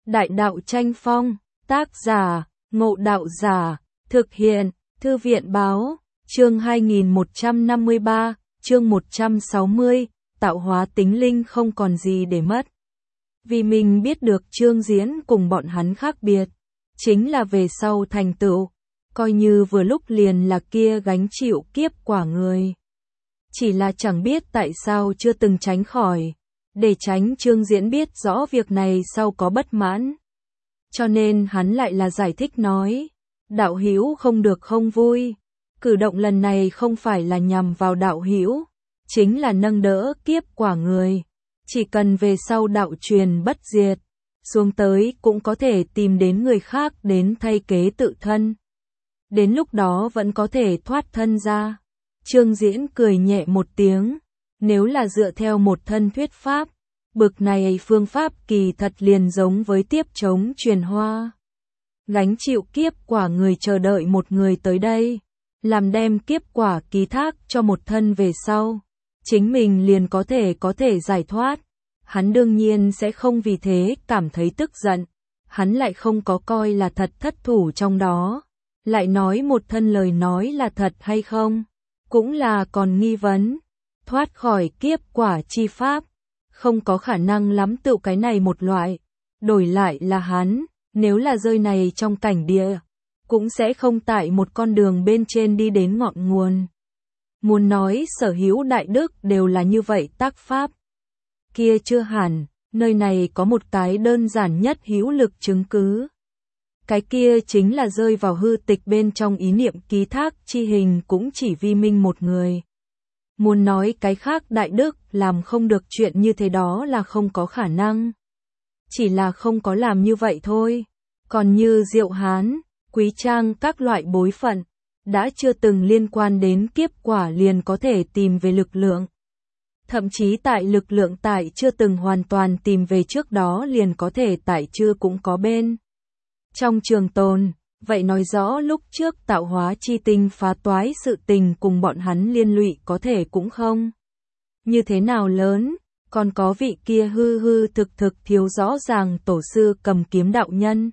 Đại đạo tranh phong, tác giả, Ngộ Đạo Giả, thực hiện, Thư viện báo, chương 2153, chương 160, tạo hóa tính linh không còn gì để mất. Vì mình biết được Trương Diễn cùng bọn hắn khác biệt, chính là về sau thành tựu, coi như vừa lúc liền là kia gánh chịu kiếp quả người. Chỉ là chẳng biết tại sao chưa từng tránh khỏi, để tránh Trương Diễn biết rõ việc này sau có bất mãn. Cho nên hắn lại là giải thích nói, đạo hữu không được không vui, cử động lần này không phải là nhằm vào đạo hữu, chính là nâng đỡ kiếp quả người. Chỉ cần về sau đạo truyền bất diệt, xuống tới cũng có thể tìm đến người khác đến thay kế tự thân. Đến lúc đó vẫn có thể thoát thân ra. Trương Diễn cười nhẹ một tiếng, nếu là dựa theo một thân thuyết pháp, bực này phương pháp kỳ thật liền giống với tiếp chống truyền hoa. Gánh chịu kiếp quả người chờ đợi một người tới đây, làm đem kiếp quả ký thác cho một thân về sau, chính mình liền có thể giải thoát. Hắn đương nhiên sẽ không vì thế cảm thấy tức giận, hắn lại không có coi là thật thất thủ trong đó, lại nói một thân lời nói là thật hay không, cũng là còn nghi vấn. Thoát khỏi kiếp quả chi pháp, không có khả năng lắm tự cái này một loại, đổi lại là hắn, nếu là rơi này trong cảnh địa, cũng sẽ không tại một con đường bên trên đi đến ngọn nguồn. Muốn nói sở hữu đại đức đều là như vậy tác pháp, kia chưa hẳn, nơi này có một cái đơn giản nhất hữu lực chứng cứ. Cái kia chính là rơi vào hư tịch bên trong ý niệm ký thác chi hình cũng chỉ vi minh một người. Muốn nói cái khác đại đức làm không được chuyện như thế đó là không có khả năng. Chỉ là không có làm như vậy thôi. Còn như Diệu Hán, Quý Trang các loại bối phận, đã chưa từng liên quan đến kiếp quả liền có thể tìm về lực lượng. Thậm chí tại lực lượng tại chưa từng hoàn toàn tìm về trước đó liền có thể tại chưa cũng có bên trong trường tồn. Vậy nói rõ lúc trước tạo hóa chi tinh phá toái sự tình cùng bọn hắn liên lụy có thể cũng không như thế nào lớn, còn có vị kia hư thực thiếu rõ ràng tổ sư Cầm Kiếm đạo nhân.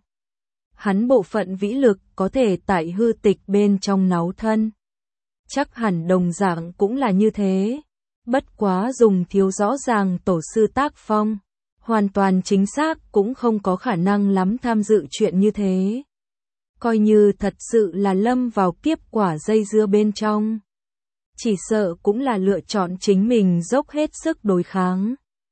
Hắn bộ phận vĩ lực có thể tại hư tịch bên trong náu thân. Chắc hẳn đồng dạng cũng là như thế, bất quá dùng thiếu rõ ràng tổ sư tác phong, hoàn toàn chính xác cũng không có khả năng lắm tham dự chuyện như thế. Coi như thật sự là lâm vào kiếp quả dây dưa bên trong, chỉ sợ cũng là lựa chọn chính mình dốc hết sức đối kháng,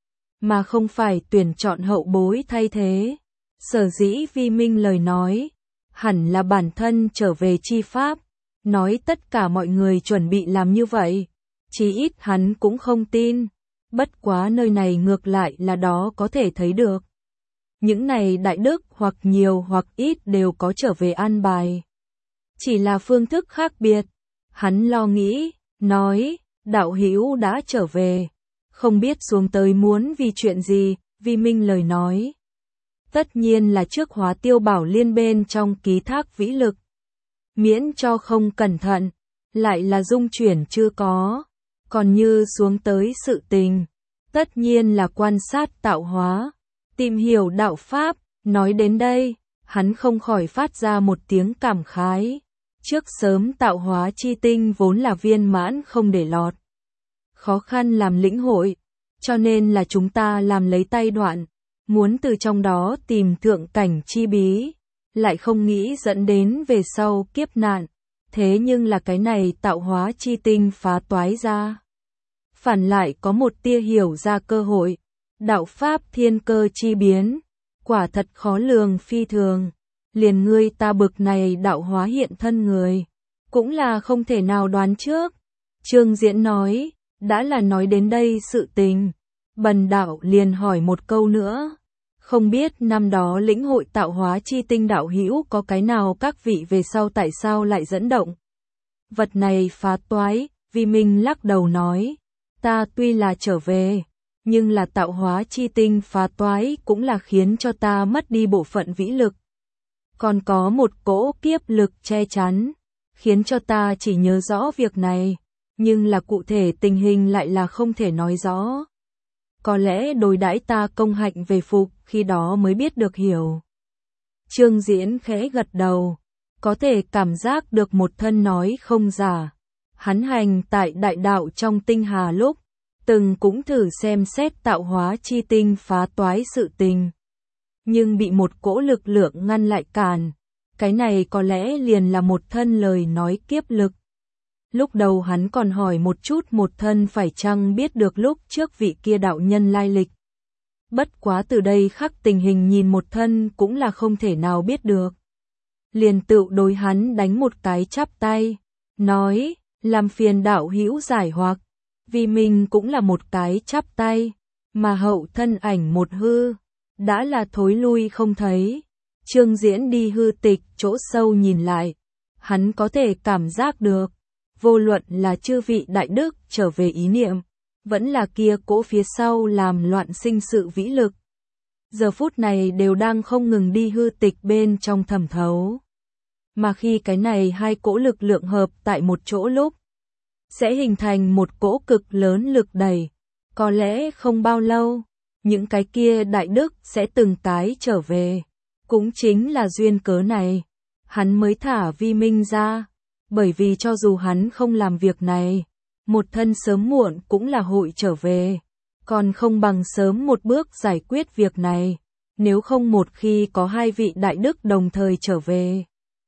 mà không phải tuyển chọn hậu bối thay thế. Sở dĩ vi minh lời nói, hẳn là bản thân trở về chi pháp, nói tất cả mọi người chuẩn bị làm như vậy, chí ít hắn cũng không tin, bất quá nơi này ngược lại là đó có thể thấy được. Những này đại đức hoặc nhiều hoặc ít đều có trở về an bài. Chỉ là phương thức khác biệt. Hắn lo nghĩ, nói, đạo hữu đã trở về. Không biết xuống tới muốn vì chuyện gì, vi minh lời nói. Tất nhiên là trước Hóa Tiêu Bảo Liên bên trong ký thác vĩ lực. Miễn cho không cẩn thận, lại là dung chuyển chưa có. Còn như xuống tới sự tình, tất nhiên là quan sát tạo hóa. Tìm hiểu đạo pháp, nói đến đây, hắn không khỏi phát ra một tiếng cảm khái. Trước sớm tạo hóa chi tinh vốn là viên mãn không để lọt. Khó khăn làm lĩnh hội, cho nên là chúng ta làm lấy tay đoạn, muốn từ trong đó tìm thượng cảnh chi bí, lại không nghĩ dẫn đến về sau kiếp nạn. Thế nhưng là cái này tạo hóa chi tinh phá toái ra. Phản lại có một tia hiểu ra cơ hội. Đạo pháp thiên cơ chi biến, quả thật khó lường phi thường, liền ngươi ta bực này đạo hóa hiện thân người, cũng là không thể nào đoán trước. Trương Diễn nói, đã là nói đến đây sự tình, bần đạo liền hỏi một câu nữa, không biết năm đó lĩnh hội tạo hóa chi tinh đạo hữu có cái nào các vị về sau tại sao lại dẫn động. Vật này phá toái, vì mình lắc đầu nói, ta tuy là trở về, nhưng là tạo hóa chi tinh phá toái cũng là khiến cho ta mất đi bộ phận vĩ lực. Còn có một cỗ kiếp lực che chắn, khiến cho ta chỉ nhớ rõ việc này, nhưng là cụ thể tình hình lại là không thể nói rõ. Có lẽ đối đãi ta công hạnh về phục, khi đó mới biết được hiểu. Trương Diễn khẽ gật đầu, có thể cảm giác được một thân nói không giả. Hắn hành tại đại đạo trong tinh hà lúc, từng cũng thử xem xét tạo hóa chi tinh phá toái sự tình. Nhưng bị một cỗ lực lượng ngăn lại cản, cái này có lẽ liền là một thân lời nói kiếp lực. Lúc đầu hắn còn hỏi một chút một thân phải chăng biết được lúc trước vị kia đạo nhân lai lịch. Bất quá từ đây khắc tình hình nhìn một thân cũng là không thể nào biết được. Liền tự đối hắn đánh một cái chắp tay, nói, làm phiền đạo hữu giải hoặc, vì mình cũng là một cái chắp tay, mà hậu thân ảnh một hư, đã là thối lui không thấy. Trương Diễn đi hư tịch chỗ sâu nhìn lại, hắn có thể cảm giác được, vô luận là chư vị đại đức trở về ý niệm, vẫn là kia cỗ phía sau làm loạn sinh sự vĩ lực. Giờ phút này đều đang không ngừng đi hư tịch bên trong thẩm thấu. Mà khi cái này hai cỗ lực lượng hợp tại một chỗ lúc, sẽ hình thành một cỗ cực lớn lực đẩy. Có lẽ không bao lâu, những cái kia đại đức sẽ từng cái trở về. Cũng chính là duyên cớ này, hắn mới thả Vi Minh ra. Bởi vì cho dù hắn không làm việc này, một thân sớm muộn cũng là hội trở về. Còn không bằng sớm một bước giải quyết việc này. Nếu không một khi có hai vị đại đức đồng thời trở về,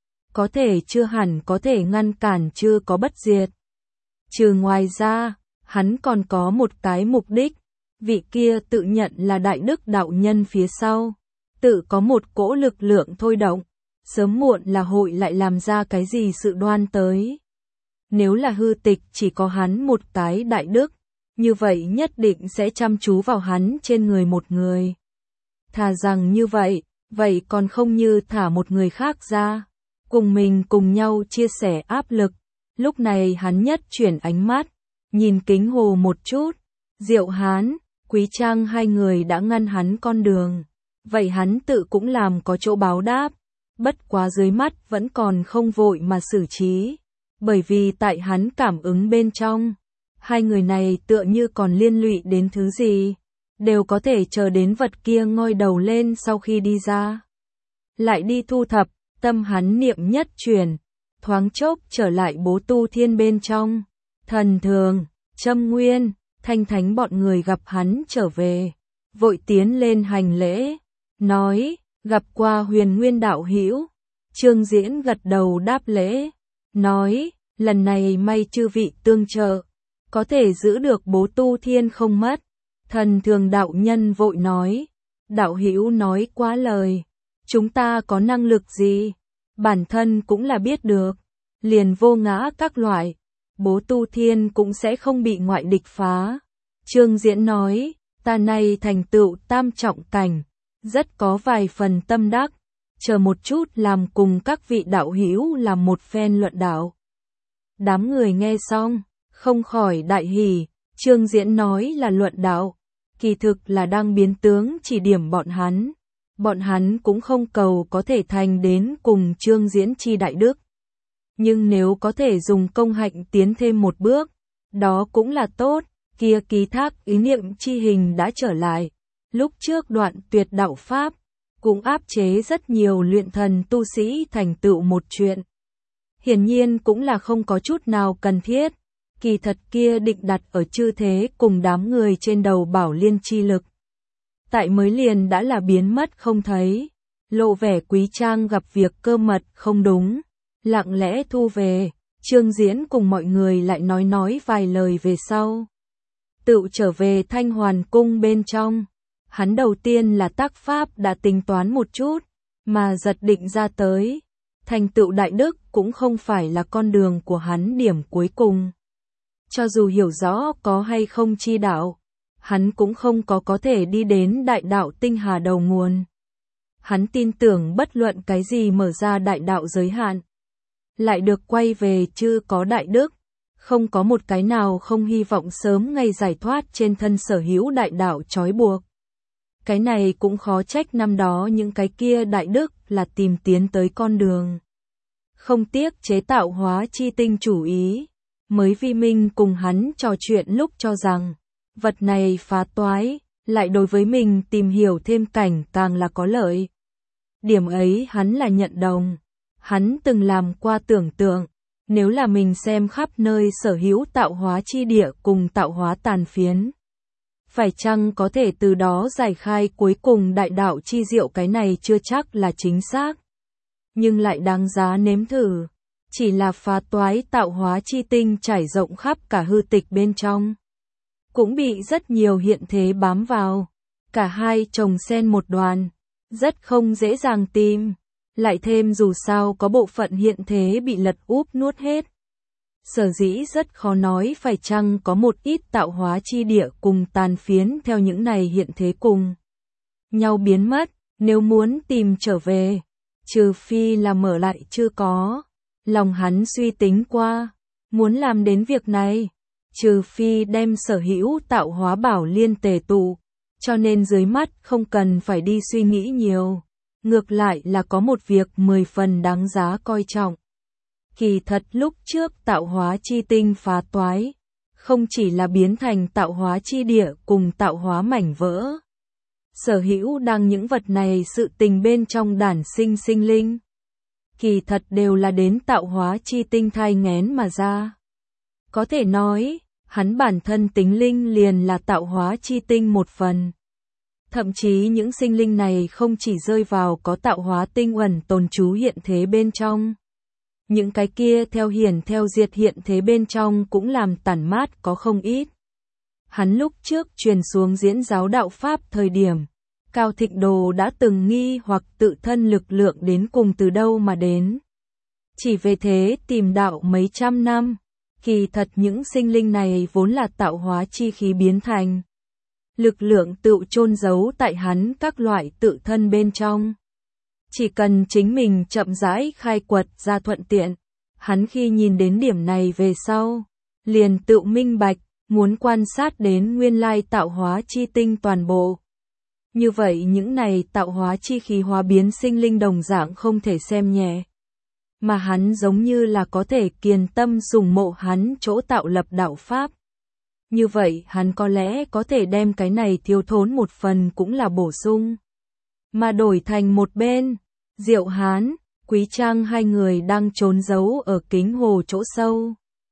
có thể chưa hẳn có thể ngăn cản chưa có bất diệt. Trừ ngoài ra, hắn còn có một cái mục đích. Vị kia tự nhận là đại đức đạo nhân phía sau, tự có một cỗ lực lượng thôi động, sớm muộn là hội lại làm ra cái gì sự đoan tới. Nếu là hư tịch chỉ có hắn một cái đại đức, như vậy nhất định sẽ chăm chú vào hắn trên người một người. Thà rằng như vậy, vậy còn không như thả một người khác ra, cùng mình cùng nhau chia sẻ áp lực. Lúc này hắn nhất chuyển ánh mắt, nhìn Kính Hồ một chút, Diệu Hán, Quý Trang hai người đã ngăn hắn con đường, vậy hắn tự cũng làm có chỗ báo đáp, bất quá dưới mắt vẫn còn không vội mà xử trí, bởi vì tại hắn cảm ứng bên trong, hai người này tựa như còn liên lụy đến thứ gì, đều có thể chờ đến vật kia ngoi đầu lên sau khi đi ra. Lại đi thu thập, tâm hắn niệm nhất chuyển, thoáng chốc trở lại Bố Tu Thiên bên trong, Thần Thường, Trâm Nguyên, Thanh Thánh bọn người gặp hắn trở về, vội tiến lên hành lễ, nói, gặp qua Huyền Nguyên đạo hữu. Trương Diễn gật đầu đáp lễ, nói, lần này may chư vị tương trợ, có thể giữ được Bố Tu Thiên không mất. Thần Thường đạo nhân vội nói, đạo hữu nói quá lời, chúng ta có năng lực gì, bản thân cũng là biết được, liền vô ngã các loại, Bố Tu Thiên cũng sẽ không bị ngoại địch phá. Trương Diễn nói, ta này thành tựu tam trọng cảnh, rất có vài phần tâm đắc, chờ một chút làm cùng các vị đạo hữu làm một phen luận đạo. Đám người nghe xong, không khỏi đại hỉ. Trương Diễn nói là luận đạo, kỳ thực là đang biến tướng chỉ điểm bọn hắn. Bọn hắn cũng không cầu có thể thành đến cùng Trương Diễn chi đại đức. Nhưng nếu có thể dùng công hạnh tiến thêm một bước, đó cũng là tốt. Kia ký thác ý niệm chi hình đã trở lại. Lúc trước đoạn tuyệt đạo Pháp, cũng áp chế rất nhiều luyện thần tu sĩ thành tựu một chuyện. Hiển nhiên cũng là không có chút nào cần thiết. Kỳ thật kia định đặt ở chư thế cùng đám người trên đầu Bảo Liên chi lực. Tại mới liền đã là biến mất không thấy. Lộ vẻ Quý Trang gặp việc cơ mật không đúng, lặng lẽ thu về. Trương Diễn cùng mọi người lại nói vài lời về sau, tự trở về Thanh Hoàn cung bên trong. Hắn đầu tiên là tác pháp đã tính toán một chút, mà giật định ra tới. Thành tựu đại đức cũng không phải là con đường của hắn điểm cuối cùng. Cho dù hiểu rõ có hay không chi đạo, hắn cũng không có thể đi đến đại đạo tinh hà đầu nguồn. Hắn tin tưởng bất luận cái gì mở ra đại đạo giới hạn, lại được quay về chưa có đại đức, không có một cái nào không hy vọng sớm ngày giải thoát trên thân sở hữu đại đạo trói buộc. Cái này cũng khó trách năm đó những cái kia đại đức là tìm tiến tới con đường. Không tiếc chế tạo hóa chi tinh chủ ý, mới Vi Minh cùng hắn trò chuyện lúc cho rằng, vật này phá toái, lại đối với mình tìm hiểu thêm cảnh càng là có lợi. Điểm ấy hắn là nhận đồng. Hắn từng làm qua tưởng tượng, nếu là mình xem khắp nơi sở hữu tạo hóa chi địa cùng tạo hóa tàn phiến, phải chăng có thể từ đó giải khai cuối cùng đại đạo chi diệu, cái này chưa chắc là chính xác, nhưng lại đáng giá nếm thử. Chỉ là phá toái tạo hóa chi tinh trải rộng khắp cả hư tịch bên trong, cũng bị rất nhiều hiện thế bám vào, cả hai chồng xen một đoàn, rất không dễ dàng tìm. Lại thêm dù sao có bộ phận hiện thế bị lật úp nuốt hết. Sở dĩ rất khó nói phải chăng có một ít tạo hóa chi địa cùng tàn phiến theo những này hiện thế cùng nhau biến mất, nếu muốn tìm trở về, trừ phi là mở lại chưa có. Lòng hắn suy tính qua, muốn làm đến việc này, trừ phi đem sở hữu tạo hóa bảo liên tề tụ, cho nên dưới mắt không cần phải đi suy nghĩ nhiều. Ngược lại là có một việc 10 phần đáng giá coi trọng. Kỳ thật lúc trước tạo hóa chi tinh phá toái, không chỉ là biến thành tạo hóa chi địa cùng tạo hóa mảnh vỡ. Sở hữu đang những vật này sự tình bên trong đản sinh sinh linh. Kỳ thật đều là đến tạo hóa chi tinh thai nghén mà ra. Có thể nói, hắn bản thân tính linh liền là tạo hóa chi tinh một phần. Thậm chí những sinh linh này không chỉ rơi vào có tạo hóa tinh uẩn tồn trú hiện thế bên trong. Những cái kia theo hiển theo diệt hiện thế bên trong cũng làm tản mát có không ít. Hắn lúc trước truyền xuống diễn giáo đạo Pháp thời điểm, Cao Thịnh Đồ đã từng nghi hoặc tự thân lực lượng đến cùng từ đâu mà đến. Chỉ về thế tìm đạo mấy trăm năm, kỳ thật những sinh linh này vốn là tạo hóa chi khí biến thành. Lực lượng tự chôn giấu tại hắn các loại tự thân bên trong. Chỉ cần chính mình chậm rãi khai quật ra thuận tiện, hắn khi nhìn đến điểm này về sau, liền tự minh bạch, muốn quan sát đến nguyên lai tạo hóa chi tinh toàn bộ. Như vậy những này tạo hóa chi khí hóa biến sinh linh đồng dạng không thể xem nhẹ. Mà hắn giống như là có thể kiên tâm sùng mộ hắn chỗ tạo lập đạo Pháp. Như vậy hắn có lẽ có thể đem cái này thiếu thốn một phần cũng là bổ sung. Mà đổi thành một bên, Diệu Hán, Quý Trang hai người đang trốn giấu ở kính hồ chỗ sâu.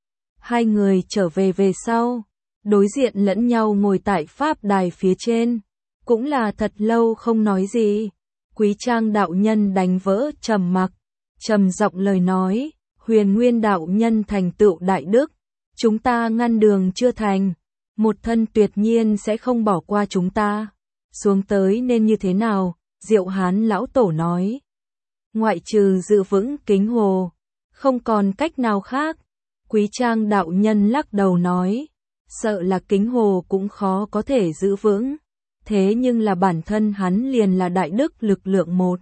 Hai người trở về về sau, đối diện lẫn nhau ngồi tại Pháp đài phía trên. Cũng là thật lâu không nói gì. Quý Trang đạo nhân đánh vỡ trầm mặc, trầm giọng lời nói, Huyền Nguyên đạo nhân thành tựu đại đức. Chúng ta ngăn đường chưa thành, một thân tuyệt nhiên sẽ không bỏ qua chúng ta. Xuống tới nên như thế nào? Diệu Hán lão tổ nói. Ngoại trừ giữ vững kính hồ, không còn cách nào khác. Quý Trang đạo nhân lắc đầu nói, sợ là kính hồ cũng khó có thể giữ vững. Thế nhưng là bản thân hắn liền là đại đức lực lượng một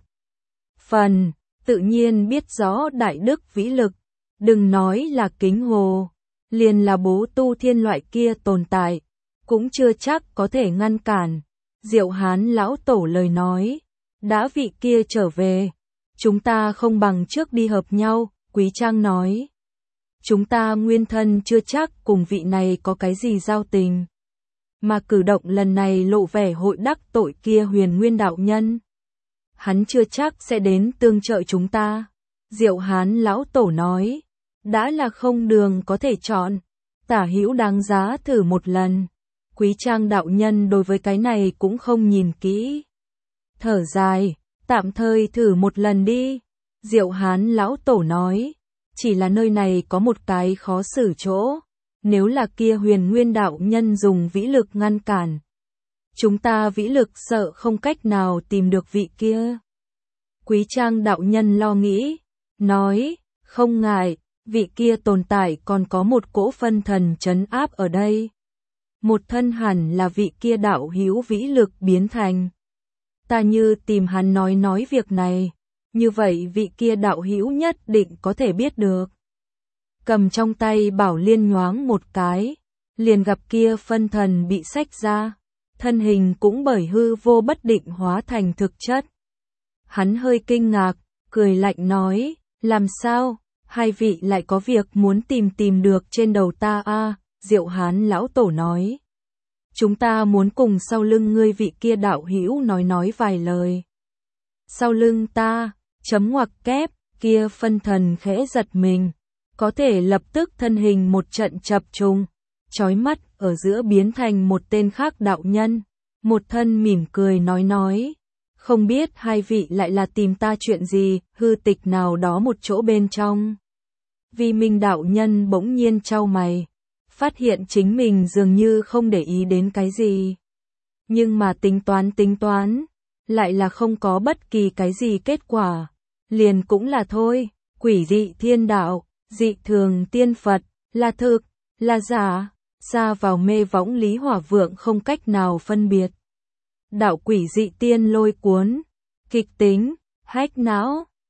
phần, tự nhiên biết rõ đại đức vĩ lực. Đừng nói là kính hồ, liền là bố tu thiên loại kia tồn tại, cũng chưa chắc có thể ngăn cản. Diệu Hán lão tổ lời nói, đã vị kia trở về, chúng ta không bằng trước đi hợp nhau. Quý Trang nói, chúng ta nguyên thân chưa chắc cùng vị này có cái gì giao tình, mà cử động lần này lộ vẻ hội đắc tội kia Huyền Nguyên đạo nhân. Hắn chưa chắc sẽ đến tương trợ chúng ta. Diệu Hán lão tổ nói, đã là không đường có thể chọn, tả hữu đáng giá thử một lần. Quý Trang đạo nhân đối với cái này cũng không nhìn kỹ. Thở dài, tạm thời thử một lần đi. Diệu Hán lão tổ nói, chỉ là nơi này có một cái khó xử chỗ. Nếu là kia Huyền Nguyên đạo nhân dùng vĩ lực ngăn cản, chúng ta vĩ lực sợ không cách nào tìm được vị kia. Quý Trang đạo nhân lo nghĩ, nói, không ngại, vị kia tồn tại còn có một cỗ phân thần trấn áp ở đây. Một thân hẳn là vị kia đạo hữu vĩ lực biến thành. Ta như tìm hắn nói việc này, như vậy vị kia đạo hữu nhất định có thể biết được. Cầm trong tay bảo liên nhoáng một cái, liền gặp kia phân thần bị xách ra, thân hình cũng bởi hư vô bất định hóa thành thực chất. Hắn hơi kinh ngạc, cười lạnh nói, làm sao, hai vị lại có việc muốn tìm được trên đầu ta a? Diệu Hán lão tổ nói, chúng ta muốn cùng sau lưng ngươi vị kia đạo hữu nói vài lời. Sau lưng ta, chấm ngoặc kép, kia phân thần khẽ giật mình, có thể lập tức thân hình một trận chập trùng, chói mắt ở giữa biến thành một tên khác đạo nhân, một thân mỉm cười nói, không biết hai vị lại là tìm ta chuyện gì, hư tịch nào đó một chỗ bên trong. Vi Minh đạo nhân bỗng nhiên chau mày, phát hiện chính mình dường như không để ý đến cái gì. Nhưng mà tính toán, lại là không có bất kỳ cái gì kết quả. Liền cũng là thôi, quỷ dị thiên đạo, dị thường tiên Phật, là thực, là giả, xa vào mê võng Lý Hỏa Vượng không cách nào phân biệt. Đạo quỷ dị tiên lôi cuốn, kịch tính, hách não,